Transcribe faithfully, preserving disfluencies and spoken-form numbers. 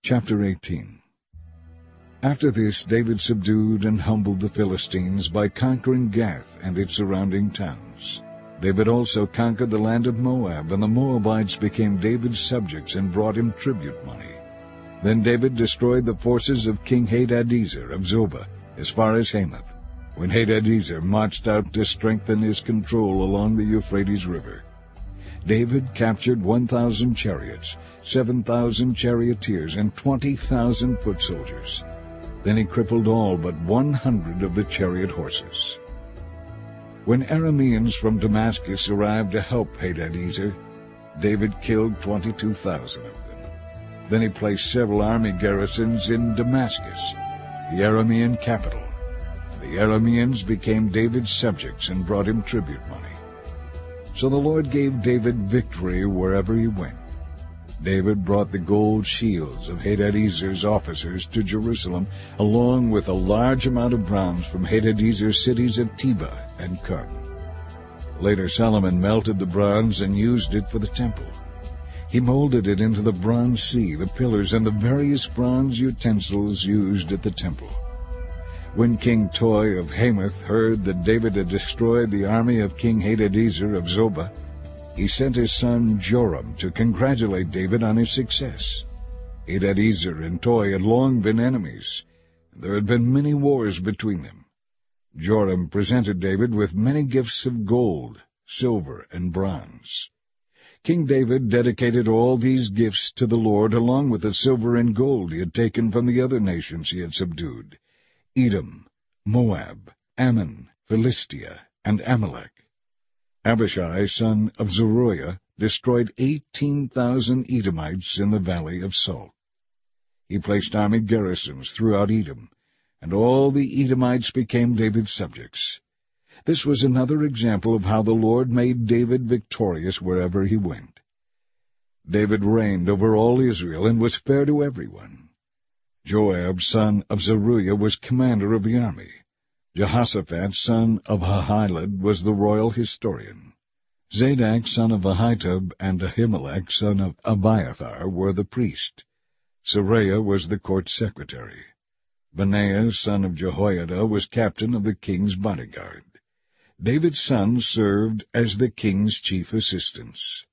Chapter eighteen. After this David subdued and humbled the Philistines by conquering Gath and its surrounding towns. David also conquered the land of Moab, and the Moabites became David's subjects and brought him tribute money. Then David destroyed the forces of King Hadadezer of Zobah as far as Hamath, when Hadadezer marched out to strengthen his control along the Euphrates River. David captured one thousand chariots, seven thousand charioteers, and twenty thousand foot soldiers. Then he crippled all but one hundred of the chariot horses. When Arameans from Damascus arrived to help Hadadezer, David killed twenty-two thousand of them. Then he placed several army garrisons in Damascus, the Aramean capital. The Arameans became David's subjects and brought him tribute money. So the Lord gave David victory wherever he went. David brought the gold shields of Hadadezer's officers to Jerusalem, along with a large amount of bronze from Hadadezer's cities of Tebah and Karn. Later Solomon melted the bronze and used it for the temple. He molded it into the bronze sea, the pillars, and the various bronze utensils used at the temple. When King Toi of Hamath heard that David had destroyed the army of King Hadadezer of Zobah, he sent his son Joram to congratulate David on his success. Hadadezer and Toi had long been enemies, and there had been many wars between them. Joram presented David with many gifts of gold, silver, and bronze. King David dedicated all these gifts to the Lord, along with the silver and gold he had taken from the other nations he had subdued: Edom, Moab, Ammon, Philistia, and Amalek. Abishai, son of Zeruiah, destroyed eighteen thousand Edomites in the valley of Salt. He placed army garrisons throughout Edom, and all the Edomites became David's subjects. This was another example of how the Lord made David victorious wherever he went. David reigned over all Israel and was fair to everyone. Joab, son of Zeruiah, was commander of the army. Jehoshaphat, son of Ahilud, was the royal historian. Zadok, son of Ahitub, and Ahimelech, son of Abiathar, were the priest. Seraiah was the court secretary. Benaiah, son of Jehoiada, was captain of the king's bodyguard. David's sons served as the king's chief assistants.